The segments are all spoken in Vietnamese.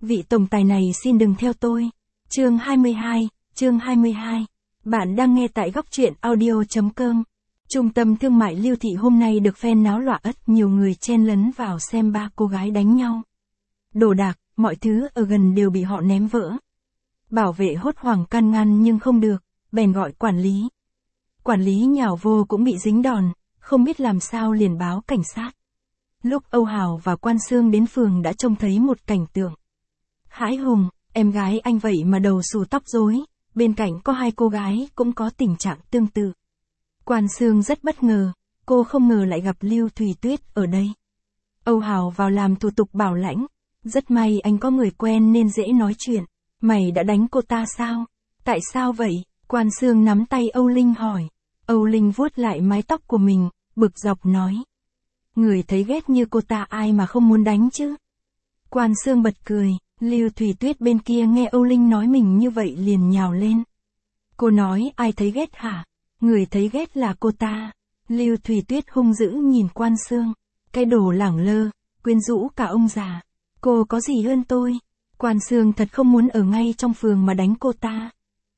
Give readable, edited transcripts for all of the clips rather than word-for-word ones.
vị tổng tài này xin đừng theo tôi. Chương 22. Bạn đang nghe tại góc truyện audio.com. Trung tâm thương mại Lưu Thị hôm nay được phen náo loạn ất, nhiều người chen lấn vào xem ba cô gái đánh nhau. Đồ đạc, mọi thứ ở gần đều bị họ ném vỡ. Bảo vệ hốt hoảng can ngăn nhưng không được, bèn gọi quản lý. Quản lý nhào vô cũng bị dính đòn, không biết làm sao liền báo cảnh sát. Lúc Âu Hào và Quan Sương đến phường đã trông thấy một cảnh tượng hãi hùng, em gái anh vậy mà đầu xù tóc rối, bên cạnh có hai cô gái cũng có tình trạng tương tự. Quan Sương rất bất ngờ, cô không ngờ lại gặp Lưu Thùy Tuyết ở đây. Âu Hào vào làm thủ tục bảo lãnh, rất may anh có người quen nên dễ nói chuyện. Mày đã đánh cô ta sao? Tại sao vậy? Quan Sương nắm tay Âu Linh hỏi. Âu Linh vuốt lại mái tóc của mình, bực dọc nói. Người thấy ghét như cô ta ai mà không muốn đánh chứ? Quan Sương bật cười, Lưu Thùy Tuyết bên kia nghe Âu Linh nói mình như vậy liền nhào lên. Cô nói ai thấy ghét hả? Người thấy ghét là cô ta. Lưu Thùy Tuyết hung dữ nhìn Quan Sương. Cái đồ lẳng lơ, quyến rũ cả ông già. Cô có gì hơn tôi? Quan Sương thật không muốn ở ngay trong phường mà đánh cô ta.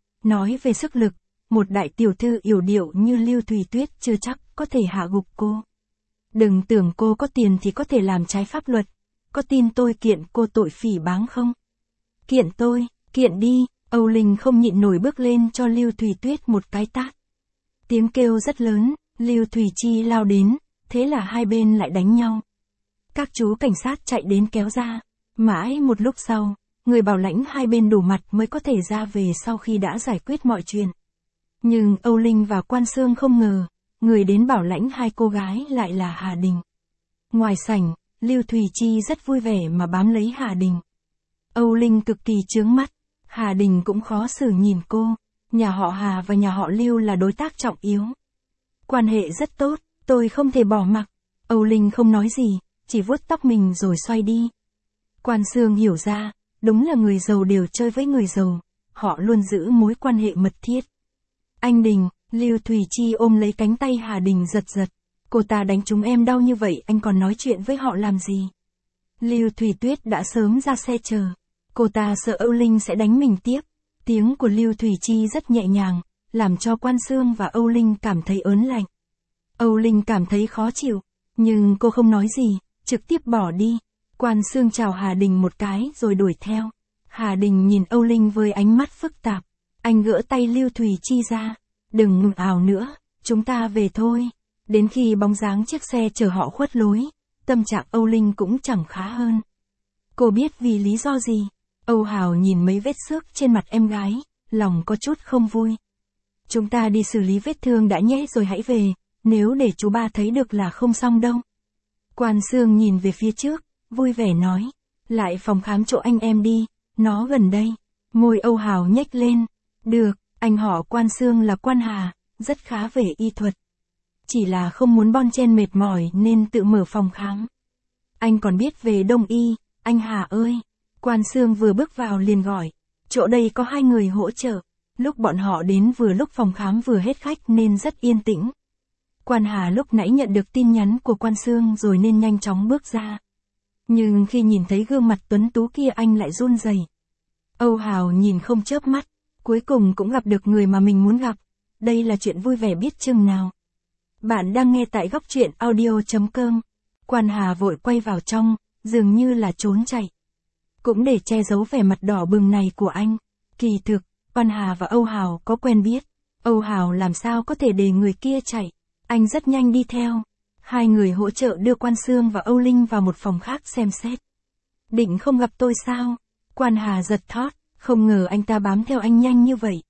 Nói về sức lực, một đại tiểu thư yểu điệu như Lưu Thùy Tuyết chưa chắc có thể hạ gục cô. Đừng tưởng cô có tiền thì có thể làm trái pháp luật. Có tin tôi kiện cô tội phỉ báng không? Kiện tôi, kiện đi. Âu Linh không nhịn nổi bước lên cho Lưu Thùy Tuyết một cái tát. Tiếng kêu rất lớn, Lưu Thùy Chi lao đến, thế là hai bên lại đánh nhau. Các chú cảnh sát chạy đến kéo ra. Mãi một lúc sau, người bảo lãnh hai bên đủ mặt mới có thể ra về sau khi đã giải quyết mọi chuyện. Nhưng Âu Linh và Quan Sương không ngờ, người đến bảo lãnh hai cô gái lại là Hà Đình. Ngoài sảnh, Lưu Thùy Chi rất vui vẻ mà bám lấy Hà Đình. Âu Linh cực kỳ chướng mắt, Hà Đình cũng khó xử nhìn cô. Nhà họ Hà và nhà họ Lưu là đối tác trọng yếu. Quan hệ rất tốt, tôi không thể bỏ mặc. Âu Linh không nói gì, chỉ vuốt tóc mình rồi xoay đi. Quan Sương hiểu ra, đúng là người giàu đều chơi với người giàu, họ luôn giữ mối quan hệ mật thiết. Anh Đình, Lưu Thùy Chi ôm lấy cánh tay Hà Đình giật giật. Cô ta đánh chúng em đau như vậy anh còn nói chuyện với họ làm gì? Lưu Thùy Tuyết đã sớm ra xe chờ. Cô ta sợ Âu Linh sẽ đánh mình tiếp. Tiếng của Lưu Thùy Chi rất nhẹ nhàng, làm cho Quan Sương và Âu Linh cảm thấy ớn lạnh. Âu Linh cảm thấy khó chịu, nhưng cô không nói gì, trực tiếp bỏ đi. Quan Sương chào Hà Đình một cái rồi đuổi theo. Hà Đình nhìn Âu Linh với ánh mắt phức tạp. Anh gỡ tay Lưu Thùy Chi ra. Đừng ngừng ảo nữa, chúng ta về thôi. Đến khi bóng dáng chiếc xe chở họ khuất lối, tâm trạng Âu Linh cũng chẳng khá hơn. Cô biết vì lý do gì? Âu Hào nhìn mấy vết xước trên mặt em gái, lòng có chút không vui. Chúng ta đi xử lý vết thương đã nhé rồi hãy về, nếu để chú ba thấy được là không xong đâu. Quan Sương nhìn về phía trước, vui vẻ nói, lại phòng khám chỗ anh em đi, nó gần đây. Môi Âu Hào nhếch lên, được, anh họ Quan Sương là Quan Hà, rất khá về y thuật. Chỉ là không muốn bon chen mệt mỏi nên tự mở phòng khám. Anh còn biết về đông y, anh Hà ơi. Quan Sương vừa bước vào liền gọi, chỗ đây có hai người hỗ trợ. Lúc bọn họ đến vừa lúc phòng khám vừa hết khách nên rất yên tĩnh. Quan Hà lúc nãy nhận được tin nhắn của Quan Sương rồi nên nhanh chóng bước ra. Nhưng khi nhìn thấy gương mặt tuấn tú kia anh lại run rẩy. Âu Hào nhìn không chớp mắt, cuối cùng cũng gặp được người mà mình muốn gặp. Đây là chuyện vui vẻ biết chừng nào. Bạn đang nghe tại góc truyện audio.com. Quan Hà vội quay vào trong, dường như là trốn chạy. Cũng để che giấu vẻ mặt đỏ bừng này của anh. Kỳ thực, Quan Hà và Âu Hào có quen biết. Âu Hào làm sao có thể để người kia chạy. Anh rất nhanh đi theo. Hai người hỗ trợ đưa Quan Sương và Âu Linh vào một phòng khác xem xét. Định không gặp tôi sao? Quan Hà giật thót, không ngờ anh ta bám theo anh nhanh như vậy.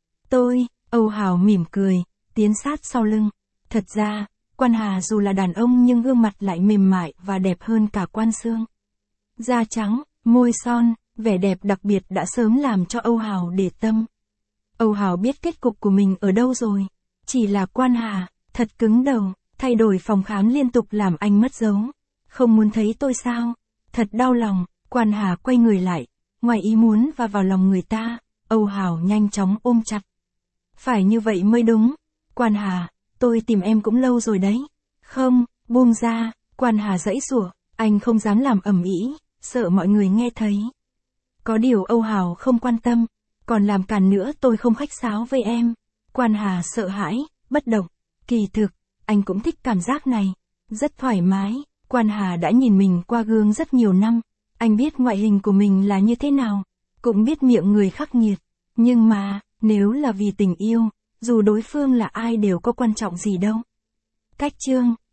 Âu Hào mỉm cười, tiến sát sau lưng. Thật ra, Quan Hà dù là đàn ông nhưng gương mặt lại mềm mại và đẹp hơn cả Quan Sương. Da trắng, môi son, vẻ đẹp đặc biệt đã sớm làm cho Âu Hào để tâm. Âu Hào biết kết cục của mình ở đâu rồi. Chỉ là Quan Hà, thật cứng đầu, thay đổi phòng khám liên tục làm anh mất dấu. Không muốn thấy tôi sao? Thật đau lòng. Quan Hà quay người lại, ngoài ý muốn và vào lòng người ta, Âu Hào nhanh chóng ôm chặt. Phải như vậy mới đúng. Quan Hà, tôi tìm em cũng lâu rồi đấy. Không, buông ra. Quan Hà giãy giụa, anh không dám làm ầm ĩ, sợ mọi người nghe thấy. Có điều Âu Hào không quan tâm, còn làm càn nữa tôi không khách sáo với em. Quan Hà sợ hãi, bất động. Kỳ thực, anh cũng thích cảm giác này. Rất thoải mái, Quan Hà đã nhìn mình qua gương rất nhiều năm. Anh biết ngoại hình của mình là như thế nào, cũng biết miệng người khắc nghiệt. Nhưng mà, nếu là vì tình yêu, dù đối phương là ai đều có quan trọng gì đâu. Cách chương